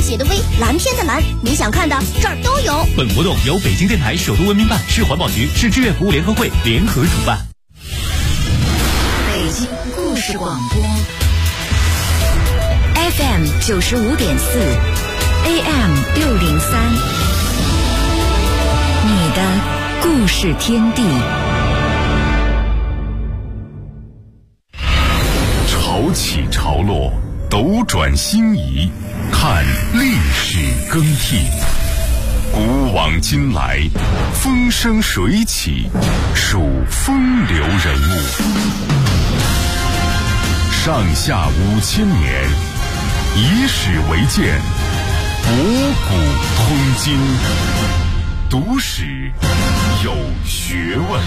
写的微，蓝天的蓝，你想看的这儿都有。 本活动由北京电台首都文明办、市环保局、市志愿服务联合会联合主办。 北京故事广播 FM 95.4 AM 603，你的故事天地。 潮起潮落，斗转星移，看历史更替。古往今来，风生水起，数风流人物。上下5000年，以史为鉴，博古通今，读史有学问。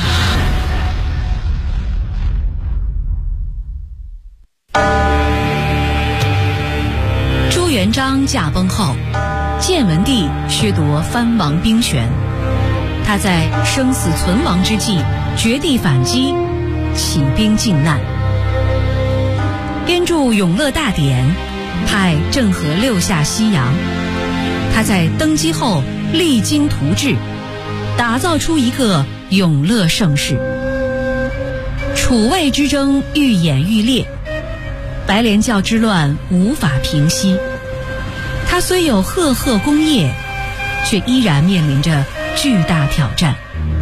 朱元璋驾崩后，建文帝削夺藩王兵权，他在生死存亡之际绝地反击，起兵靖难，编著《永乐大典》，派郑和6下西洋。他在登基后励精图治，打造出一个永乐盛世。楚魏之争愈演愈烈，白莲教之乱无法平息。他虽有赫赫功业，却依然面临着巨大挑战。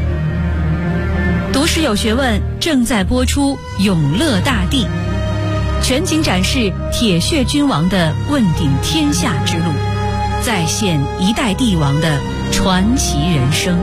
读史有学问正在播出《永乐大帝》，全景展示铁血君王的问鼎天下之路，再现一代帝王的传奇人生。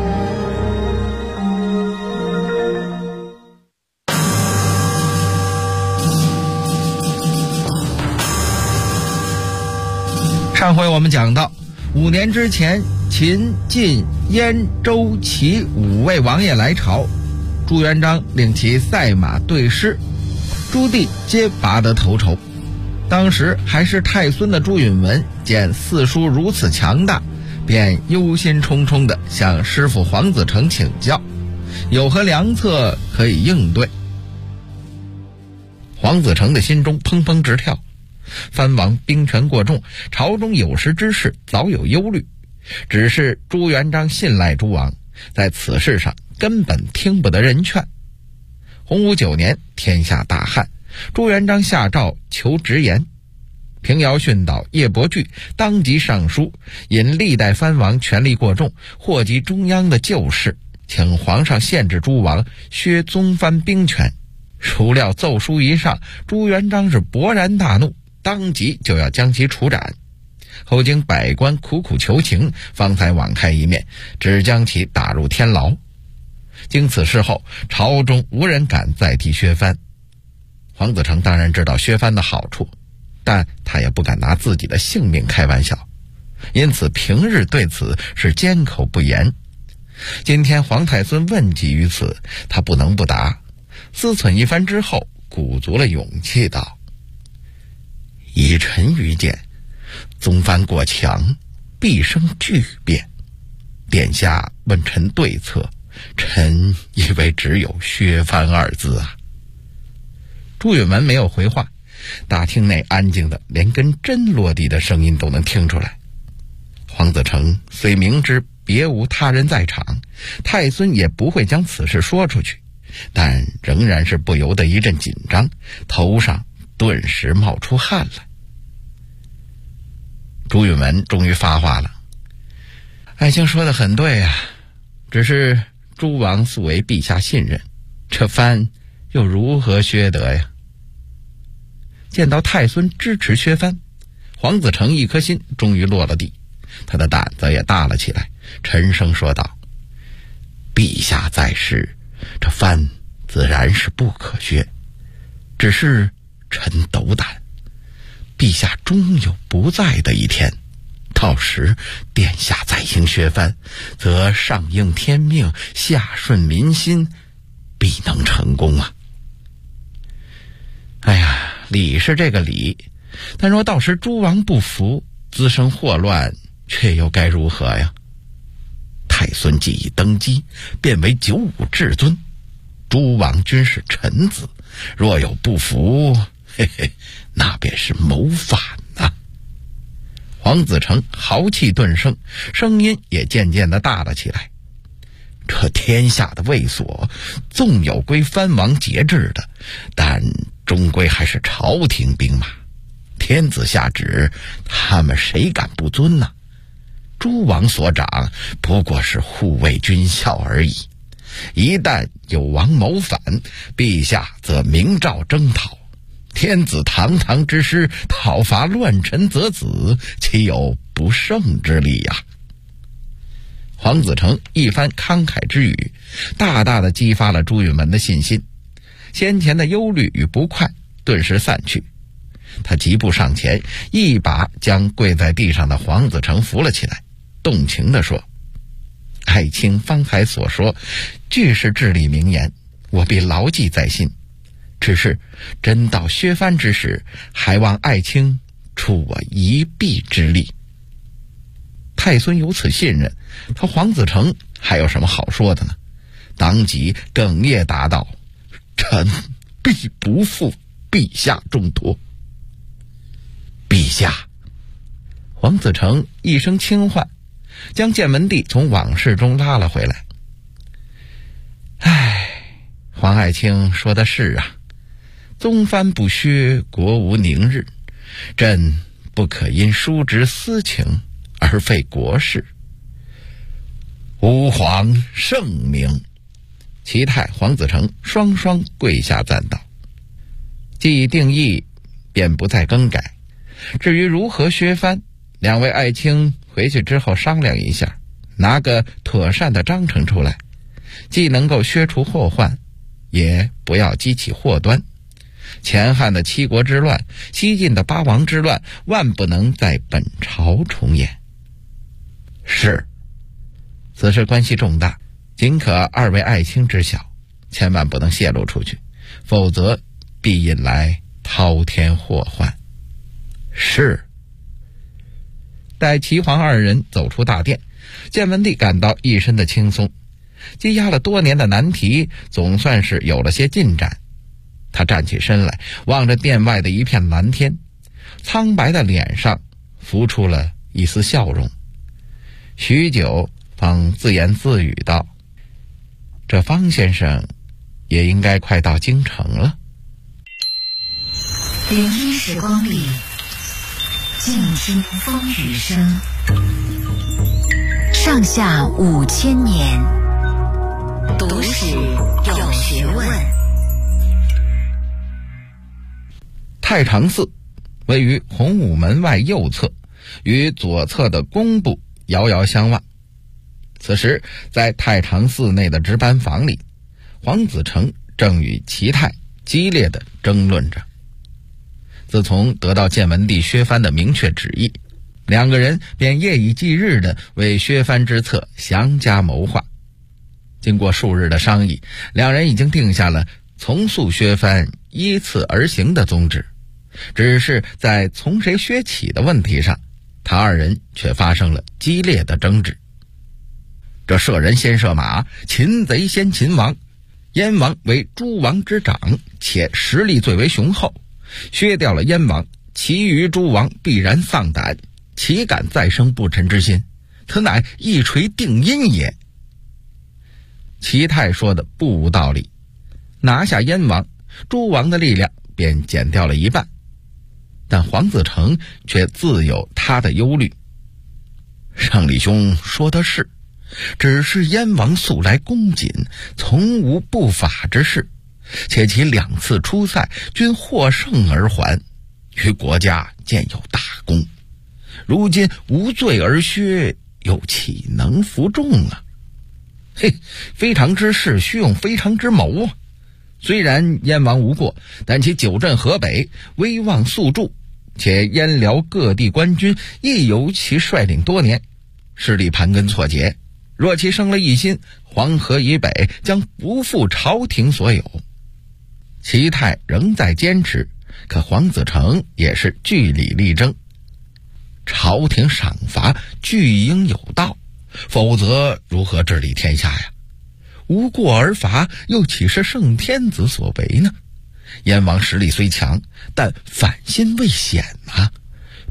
上回我们讲到，5年之前，秦、晋、燕、周、齐5位王爷来朝，朱元璋令其赛马对诗，诸帝皆拔得头筹。当时还是太孙的朱允文见四叔如此强大，便忧心忡忡地向师傅黄子成请教，有何良策可以应对。黄子成的心中砰砰直跳，藩王兵权过重，朝中有识之士早有忧虑，只是朱元璋信赖诸王，在此事上根本听不得人劝。洪武9年，天下大旱，朱元璋下诏求直言。平遥训导叶伯巨当即上书，因历代藩王权力过重，祸及中央的旧事，请皇上限制诸王，削宗藩兵权。孰料奏书一上，朱元璋是勃然大怒，当即就要将其处斩。后经百官苦苦求情，方才网开一面，只将其打入天牢。经此事后，朝中无人敢再提削藩。黄子成当然知道削藩的好处，但他也不敢拿自己的性命开玩笑，因此平日对此是缄口不言。今天黄太孙问及于此，他不能不答，思忖一番之后，鼓足了勇气道：以臣愚见，宗藩过强，必生巨变。殿下问臣对策，臣以为只有削藩二字啊。朱允文没有回话，大厅内安静的连根针落地的声音都能听出来。黄子成虽明知别无他人在场，太孙也不会将此事说出去，但仍然是不由得一阵紧张，头上顿时冒出汗来。朱允文终于发话了：爱卿说得很对啊，只是诸王素为陛下信任，这藩又如何削得呀？见到太孙支持削藩，黄子成一颗心终于落了地，他的胆子也大了起来，沉声说道：陛下在世，这藩自然是不可削，只是臣斗胆，陛下终有不在的一天，到时殿下再行削藩，则上应天命，下顺民心，必能成功啊。哎呀，理是这个理，但若到时诸王不服，滋生祸乱，却又该如何呀？太孙既已登基，便为95至尊，诸王均是臣子，若有不服，嘿嘿，那便是谋反啊。 黄子成豪气顿生，声音也渐渐地大了起来。这天下的卫所，纵有归藩王节制的，但终归还是朝廷兵马。天子下旨，他们谁敢不遵呢？诸王所长不过是护卫军校而已。一旦有王谋反，陛下则明诏征讨。天子堂堂之师，讨伐乱臣则子，岂有不胜之理呀？黄子成一番慷慨之语，大大的激发了朱允炆的信心，先前的忧虑与不快顿时散去。他疾步上前，一把将跪在地上的黄子成扶了起来，动情地说：爱卿方才所说，俱是至理名言，我必牢记在心。只是真到削藩之时，还望爱卿出我一臂之力。太孙有此信任，他黄子成还有什么好说的呢？当即哽咽答道：臣必不负陛下重托。陛下！黄子成一声轻唤，将建文帝从往事中拉了回来。黄爱卿说的是啊，宗藩不削，国无宁日，朕不可因叔侄私情而废国事。吾皇圣明。齐泰、黄子成双双跪下赞道：既已定义，便不再更改。至于如何削藩，两位爱卿回去之后商量一下，拿个妥善的章程出来，既能够削除祸患，也不要激起祸端。前汉的七国之乱，西晋的八王之乱，万不能在本朝重演。是，此事关系重大，仅可二位爱卿知晓，千万不能泄露出去，否则必引来滔天祸患。是。待齐黄二人走出大殿，建文帝感到一身的轻松，积压了多年的难题总算是有了些进展。他站起身来，望着殿外的一片蓝天，苍白的脸上浮出了一丝笑容，许久方自言自语道：这方先生也应该快到京城了。 聆听时光里，静听风雨声，上下5000年，读史有学问。 太常寺位于洪武门外右侧，与左侧的工部遥遥相望。此时在太常寺内的值班房里，黄子成正与齐泰激烈地争论着。自从得到建文帝削藩的明确旨意，两个人便夜以继日地为削藩之策详加谋划。经过数日的商议，两人已经定下了从速削藩，依次而行的宗旨。只是在从谁削起的问题上，他二人却发生了激烈的争执。这射人先射马，擒贼先擒王。燕王为诸王之长，且实力最为雄厚，削掉了燕王，其余诸王必然丧胆，岂敢再生不臣之心？此乃一锤定音也。齐泰说的不无道理，拿下燕王，诸王的力量便减掉了一半。但黄子成却自有他的忧虑。胜利兄说的是，只是燕王素来恭谨，从无不法之事，且其2次出塞均获胜而还，于国家建有大功。如今无罪而削，又岂能服众啊？非常之事须用非常之谋啊！虽然燕王无过，但其久镇河北，威望素著，且燕辽各地官军亦由其率领多年，势力盘根错节。若其生了异心，黄河以北将不复朝廷所有。齐泰仍在坚持，可黄子成也是据理力争。朝廷赏罚俱应有道，否则如何治理天下呀？无过而罚，又岂是圣天子所为呢？燕王实力虽强，但反心未显啊，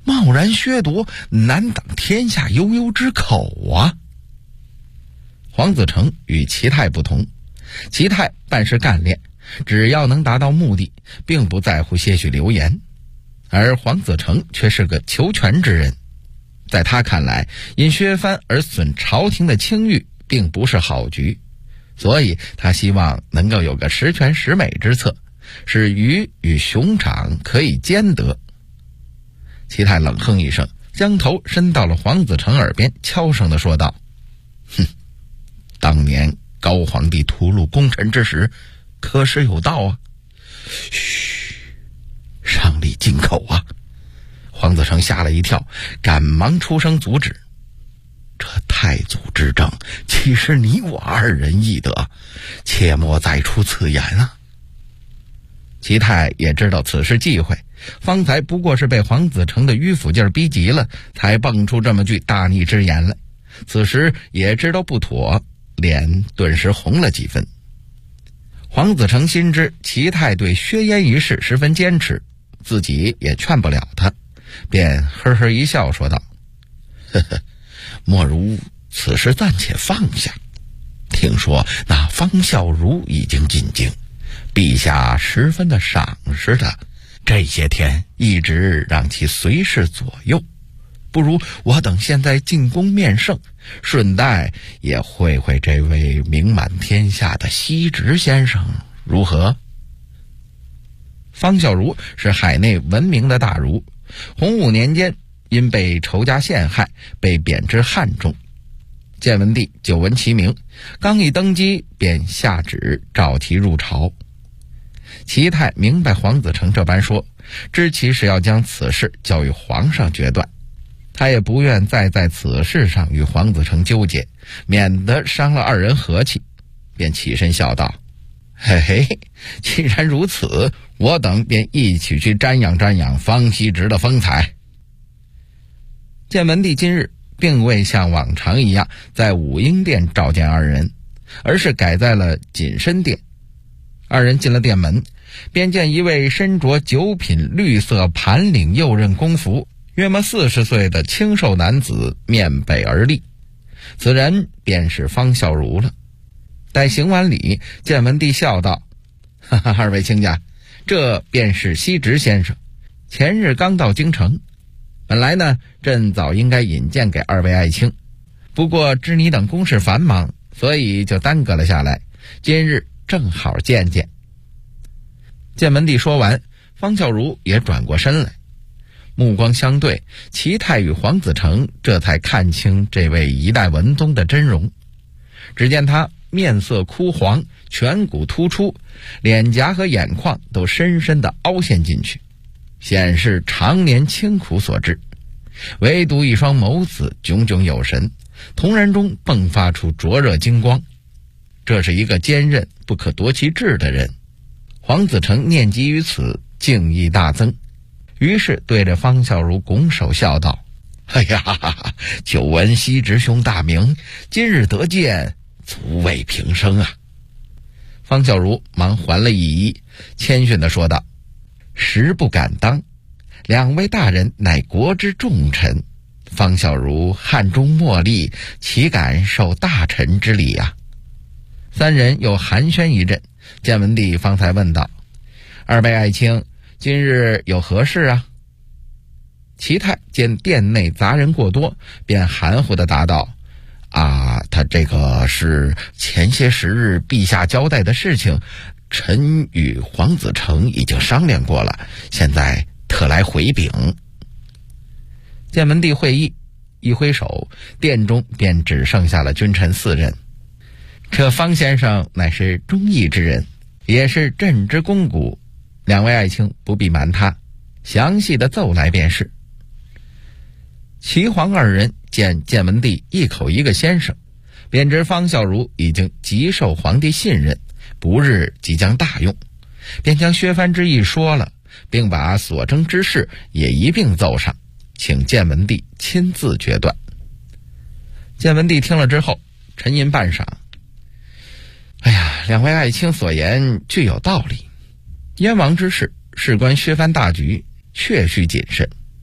贸然削夺，难挡天下悠悠之口啊！黄子成与齐泰不同，齐泰办事干练，只要能达到目的，并不在乎些许流言，而黄子成却是个求全之人。在他看来，因削藩而损朝廷的清誉并不是好局，所以他希望能够有个十全十美之策，使鱼与熊掌可以兼得。齐泰冷哼一声，将头伸到了黄子成耳边，悄声地说道：哼，当年高皇帝屠戮功臣之时，可是有道啊。嘘，上礼进口啊！黄子成吓了一跳，赶忙出声阻止。这太祖之政，岂是你我二人议得？切莫再出此言啊！齐泰也知道此事忌讳，方才不过是被黄子成的迂腐劲儿逼急了，才蹦出这么句大逆之言来。此时也知道不妥，脸顿时红了几分。黄子成心知齐泰对削烟一事十分坚持，自己也劝不了他，便呵呵一笑说道：呵呵，莫如此事暂且放下。听说那方孝孺已经进京，陛下十分的赏识他，这些天一直让其随侍左右，不如我等现在进宫面圣，顺带也会会这位名满天下的西直先生，如何？方孝孺是海内闻名的大儒，洪武年间因被仇家陷害，被贬至汉中。建文帝久闻其名，刚一登基便下旨召其入朝。齐泰明白黄子成这般说，知其是要将此事交与皇上决断，他也不愿再在此事上与黄子成纠结，免得伤了二人和气，便起身笑道：嘿嘿，既然如此，我等便一起去瞻仰瞻仰方羲之的风采。建文帝今日并未像往常一样在武英殿召见二人，而是改在了锦深殿。二人进了殿门，便见一位身着九品绿色盘领右衽公服，约莫40岁的清瘦男子面北而立，此人便是方孝孺了。待行完礼，建文帝笑道：哈哈，二位卿家，这便是西直先生，前日刚到京城。本来呢，朕早应该引荐给二位爱卿，不过知你等公事繁忙，所以就耽搁了下来，今日正好见见。建文帝说完，方孝孺也转过身来，目光相对，齐泰与黄子成这才看清这位一代文宗的真容。只见他面色枯黄，颧骨突出，脸颊和眼眶都深深地凹陷进去，显示常年清苦所致。唯独一双眸子炯炯有神，瞳然中迸发出灼热金光。这是一个坚韧不可夺其志的人。黄子成念及于此，敬意大增，于是对着方孝孺拱手笑道：哎呀，久闻西直兄大名，今日得见，足为平生啊。方孝孺忙还了一揖，谦逊地说道：实不敢当，两位大人乃国之重臣，方孝孺汉中莫立，岂敢受大臣之礼啊？三人又寒暄一阵，建文帝方才问道：二位爱卿，今日有何事啊？齐泰见殿内杂人过多，便含糊地答道：他这个是前些时日陛下交代的事情，臣与黄子成已经商量过了，现在特来回禀。建文帝会意，一挥手，殿中便只剩下了君臣4人。这方先生乃是忠义之人，也是朕之肱骨，两位爱卿不必瞒他，详细的奏来便是。齐黄二人见建文帝一口一个先生，便知方孝孺已经极受皇帝信任，不日即将大用，便将削藩之意说了，并把所争之事也一并奏上，请建文帝亲自决断。建文帝听了之后，沉吟半晌：哎呀，两位爱卿所言具有道理，燕王之事事关削藩大局，确需谨慎。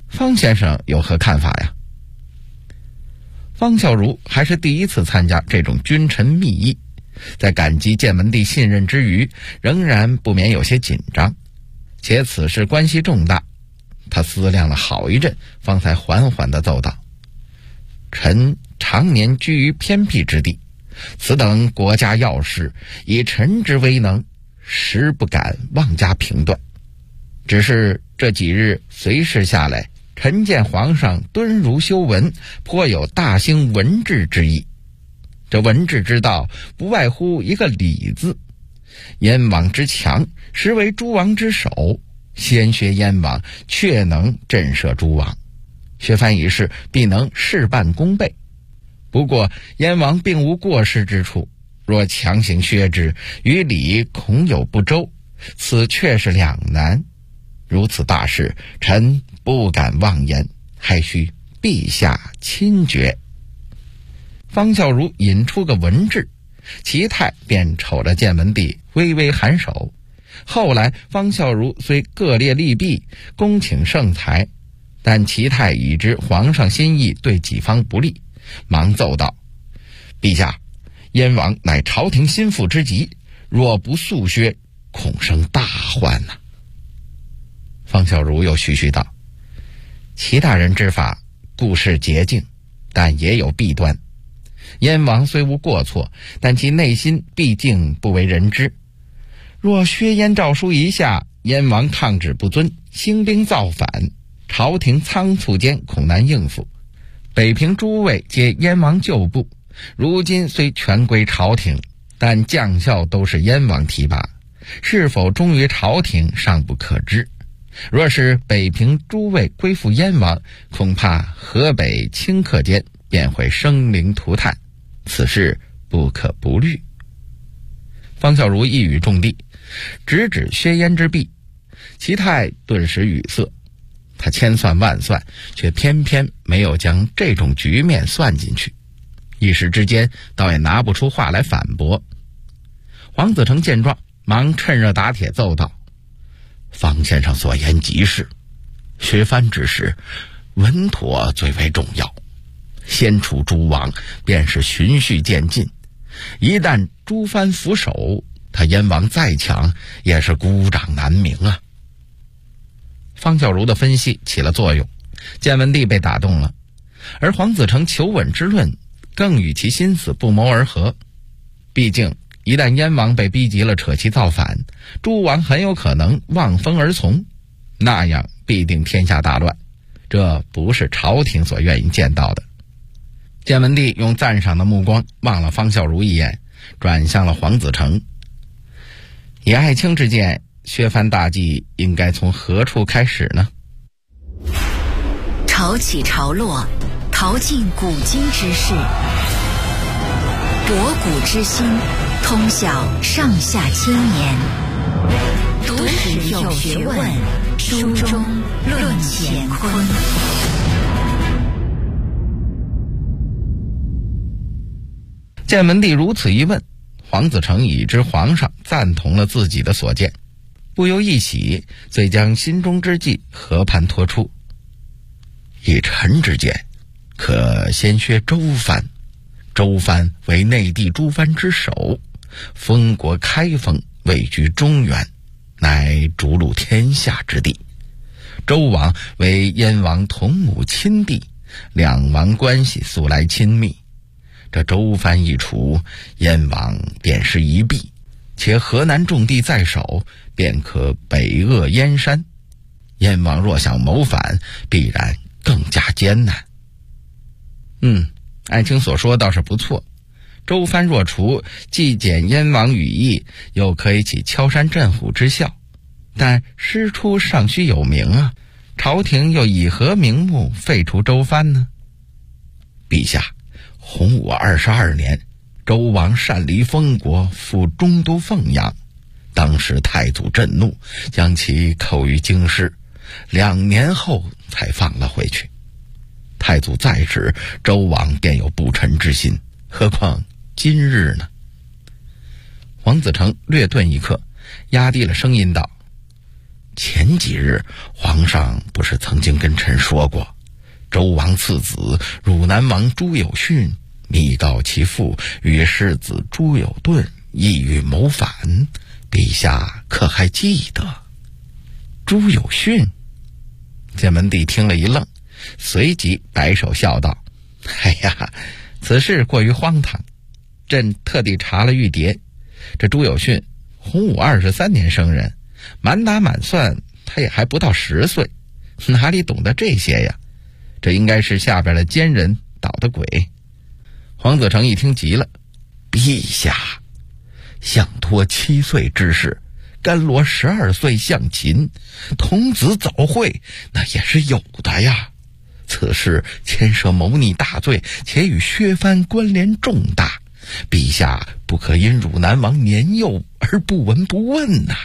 方先生有何看法呀？方孝孺还是第一次参加这种君臣密议，在感激建文帝信任之余，仍然不免有些紧张，且此事关系重大，他思量了好一阵，方才缓缓地奏道：臣常年居于偏僻之地，此等国家要事，以臣之威能，实不敢妄加评断。只是这几日随侍下来，臣见皇上敦儒修文，颇有大兴文治之意。这文治之道，不外乎一个礼字。燕王之强，实为诸王之首。先学燕王，确能震慑诸王。削藩一事，必能事半功倍。不过燕王并无过失之处，若强行削之，于理恐有不周，此却是两难。如此大事，臣不敢妄言，还需陛下亲决。方孝孺引出个文治，齐泰便瞅着建文帝微微颔首。后来方孝孺虽各列利弊，恭请圣裁，但齐泰已知皇上心意对己方不利，忙奏道：陛下，燕王乃朝廷心腹之极，若不速削，恐生大患呐。方孝孺又絮絮道：齐大人之法固是洁净，但也有弊端。燕王虽无过错，但其内心毕竟不为人知。若削燕诏书一下，燕王抗旨不遵，兴兵造反，朝廷仓促间恐难应付。北平诸位皆燕王旧部，如今虽全归朝廷，但将校都是燕王提拔，是否忠于朝廷尚不可知。若是北平诸位归附燕王，恐怕河北顷刻间便会生灵涂炭，此事不可不虑。方孝孺一语中的，直指削燕之弊。齐泰顿时语塞，他千算万算，却偏偏没有将这种局面算进去，一时之间倒也拿不出话来反驳。黄子成见状，忙趁热打铁奏道：方先生所言极是，削藩之时，稳妥最为重要。先除诸王，便是循序渐进。一旦诸藩俯首，他燕王再强，也是孤掌难鸣啊。方孝孺的分析起了作用，建文帝被打动了，而黄子成求稳之论更与其心思不谋而合。毕竟一旦燕王被逼急了扯旗造反，诸王很有可能望风而从，那样必定天下大乱，这不是朝廷所愿意见到的。建文帝用赞赏的目光望了方孝孺一眼，转向了黄子成：以爱卿之见，削藩大计应该从何处开始呢？ 潮起潮落，淘尽古今之事，博古之今，通晓上下千年。读史有学问，书中论乾坤。 建文帝如此一问，黄子成已知皇上赞同了自己的所见，不由一喜，遂将心中之计和盘托出。以臣之见，可先削周藩。周藩为内地诸藩之首，封国开封，位居中原，乃逐鹿天下之地。周王为燕王同母亲弟，两王关系素来亲密。这周藩一除，燕王便是一弊，且河南重地在手，便可北扼燕山。燕王若想谋反，必然更加艰难。爱卿所说倒是不错，周藩若除，既减燕王羽翼，又可以起敲山震虎之效。但师出尚须有名啊，朝廷又以何名目废除周藩呢？陛下，洪武22年，周王擅离封国，赴中都凤阳，当时太祖震怒，将其扣于京师，2年后才放了回去。太祖在时，周王便有不臣之心，何况今日呢？黄子成略顿一刻，压低了声音道： 前几日皇上不是曾经跟臣说过，周王次子汝南王朱有训密告其父与世子朱有顿意欲谋反，陛下可还记得？朱有训？建文帝听了一愣，随即摆手笑道：哎呀，此事过于荒唐，朕特地查了玉牒，这朱有训洪武23年生人，满打满算他也还不到10岁，哪里懂得这些呀？这应该是下边的奸人捣的鬼。黄子成一听急了：陛下，项托7岁之事，甘罗12岁向秦，童子早会，那也是有的呀。此事牵涉谋逆大罪，且与削藩关联重大，陛下不可因汝南王年幼而不闻不问呐。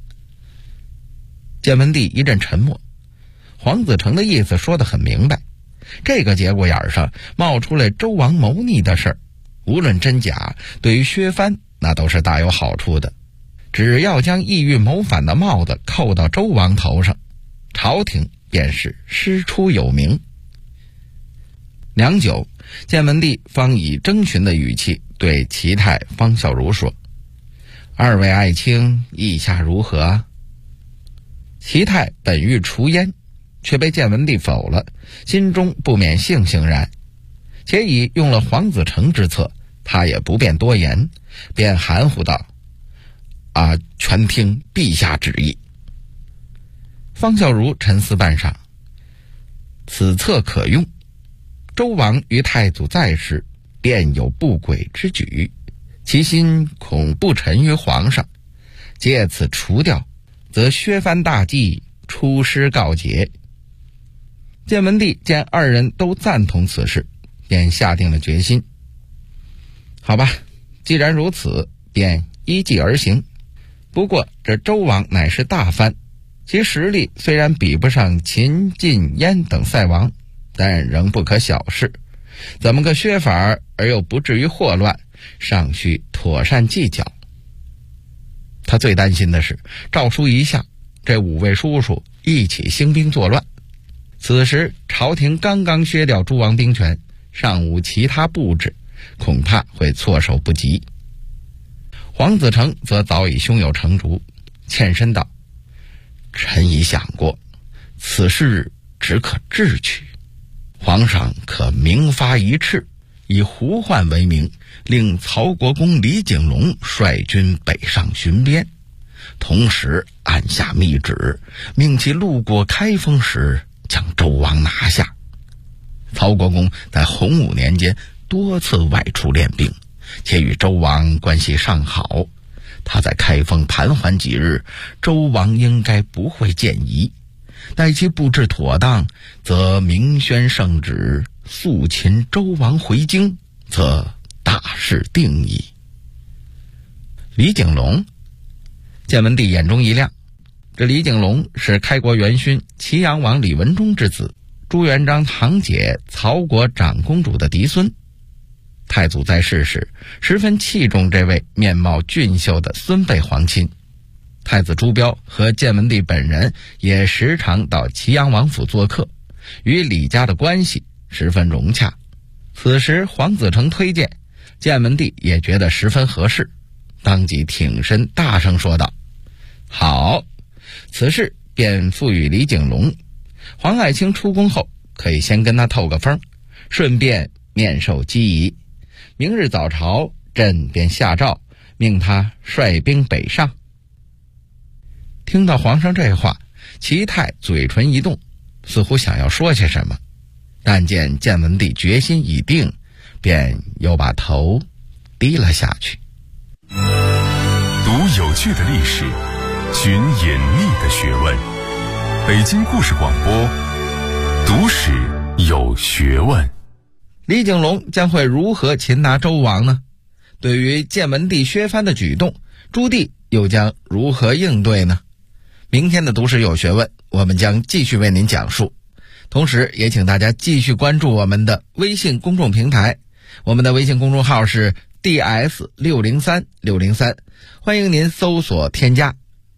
建文帝一阵沉默，黄子成的意思说得很明白，这个节骨眼上冒出来周王谋逆的事儿，无论真假，对于削藩那都是大有好处的。只要将意欲谋反的帽子扣到周王头上，朝廷便是师出有名。良久，建文帝方以征询的语气对齐泰、方孝孺说：二位爱卿意下如何？齐泰本欲除焉，却被建文帝否了，心中不免悻悻然，且已用了黄子成之策，他也不便多言，便含糊道：全听陛下旨意。方孝孺沉思半晌，此策可用，周王于太祖在时便有不轨之举，其心恐不臣于皇上，借此除掉，则削藩大计出师告捷。建文帝见二人都赞同此事，便下定了决心。好吧，既然如此，便依计而行。不过这周王乃是大藩，其实力虽然比不上秦、晋、燕等塞王，但仍不可小视。怎么个削法而又不至于祸乱，尚需妥善计较。他最担心的是诏书一下，这5位叔叔一起兴兵作乱。此时朝廷刚刚削掉诸王兵权，尚无其他布置，恐怕会措手不及。黄子成则早已胸有成竹，欠身道：臣已想过，此事只可智取。皇上可明发一敕，以胡焕为名，令曹国公李景隆率军北上巡边，同时按下密旨，命其路过开封时将周王拿下。曹国公在洪武年间多次外出练兵，且与周王关系尚好，他在开封盘桓几日，周王应该不会见疑。待其布置妥当，则明宣圣旨，速擒周王回京，则大事定矣。李景隆，建文帝眼中一亮，这李景隆是开国元勋齐阳王李文忠之子，朱元璋堂姐曹国长公主的嫡孙。太祖在世时十分器重这位面貌俊秀的孙辈皇亲，太子朱标和建文帝本人也时常到齐阳王府做客，与李家的关系十分融洽。此时黄子成推荐，建文帝也觉得十分合适，当即挺身大声说道：好，此事便赋予李景隆，黄爱卿出宫后可以先跟他透个风，顺便面授机宜。明日早朝，朕便下诏命他率兵北上。听到皇上这话，齐泰嘴唇一动，似乎想要说些什么，但见建文帝决心已定，便又把头低了下去。 读有趣的历史，寻隐秘的学问。北京故事广播，读史有学问。 李景隆将会如何擒拿周王呢？对于建文帝削藩的举动，朱棣又将如何应对呢？明天的读史有学问，我们将继续为您讲述。同时也请大家继续关注我们的微信公众平台，我们的微信公众号是 DS603603，欢迎您搜索添加。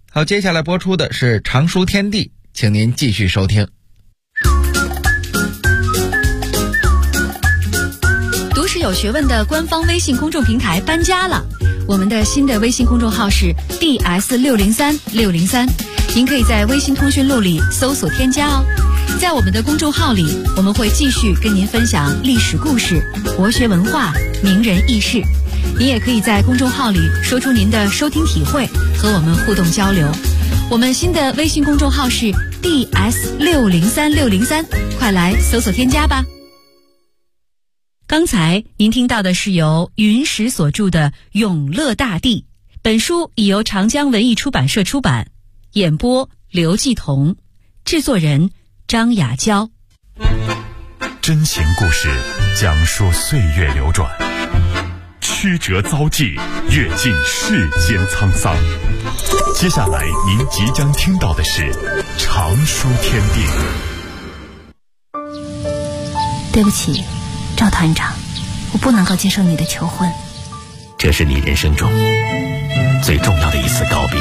好，接下来播出的是常书天地，请您继续收听。 读史有学问的官方微信公众平台搬家了，我们的新的微信公众号是 DS603603，您可以在微信通讯录里搜索添加哦。在我们的公众号里，我们会继续跟您分享历史故事、国学文化、名人轶事。您也可以在公众号里说出您的收听体会，和我们互动交流。我们新的微信公众号是 DS603603，快来搜索添加吧。刚才您听到的是由云石所著的《永乐大帝》，本书已由长江文艺出版社出版，演播刘继彤，制作人张雅娇。 真情故事讲述岁月流转，曲折遭际，阅尽世间沧桑。接下来您即将听到的是常书天地。 对不起，赵团长，我不能够接受你的求婚。 这是你人生中最重要的一次告别，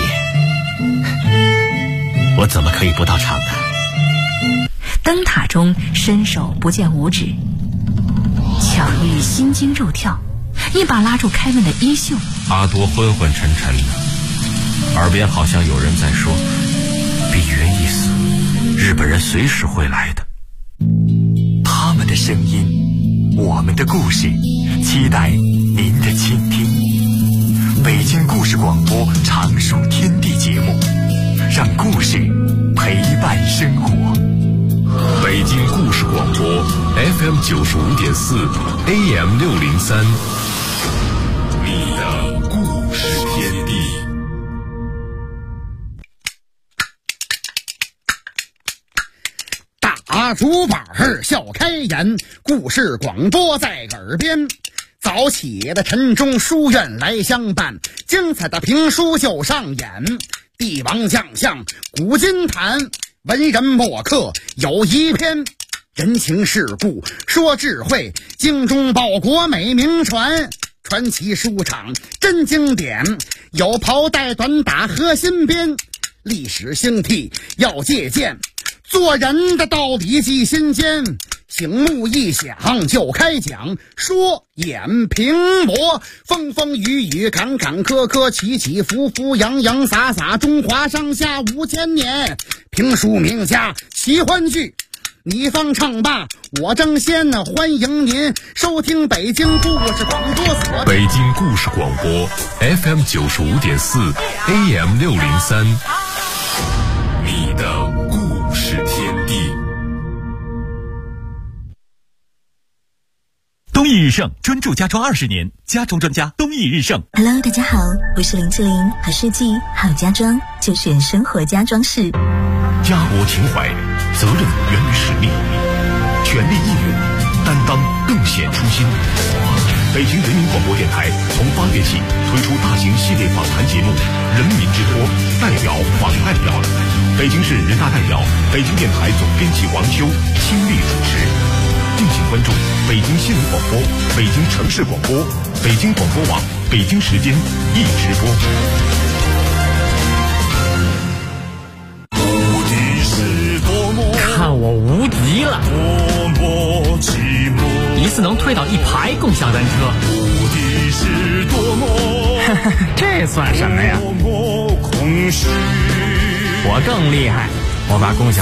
我怎么可以不到场呢？ 灯塔中伸手不见五指，巧遇心惊肉跳，一把拉住开门的衣袖。 阿多昏昏沉沉的，耳边好像有人在说：碧云一死，日本人随时会来的。 他们的声音，我们的故事，期待您的倾听。北京故事广播常书天地节目，让故事陪伴生活。 北京故事广播 FM 95.4 AM 603，你的故事天地。 大竹板笑开颜，故事广播在耳边。早起的晨钟书院来相伴，精彩的评书就上演。帝王将相古今谈，文人墨客有一篇。人情世故说智慧，精忠报国美名传。传奇书场真经典，有袍带短打和新编。历史兴替要借鉴，做人的道理记心间。醒目一响就开讲，说演评磨，风风雨雨坎坎坷坷，起起伏伏洋洋洒洒，中华上下5000年。评书名家奇欢聚，你方唱罢我争先，欢迎您收听北京故事广播所。 北京故事广播 FM 95.4 AM 603，你的故事天地。 东益日盛专注家装20年，家装专家东益日盛。 Hello， 大家好，我是林志玲，好设计好家装就选生活家装饰。 家国情怀，责任源于使命，全力应用，担当更显初心。北京人民广播电台从8月起推出大型系列访谈节目《人民之托》，代表访代表，北京市人大代表、北京电台总编辑王秋亲力主持。敬请关注北京新闻广播、北京城市广播、北京广播网、北京时间一直播。 看我无敌了！一次能推倒1排共享单车，这算什么呀？我更厉害，我把共享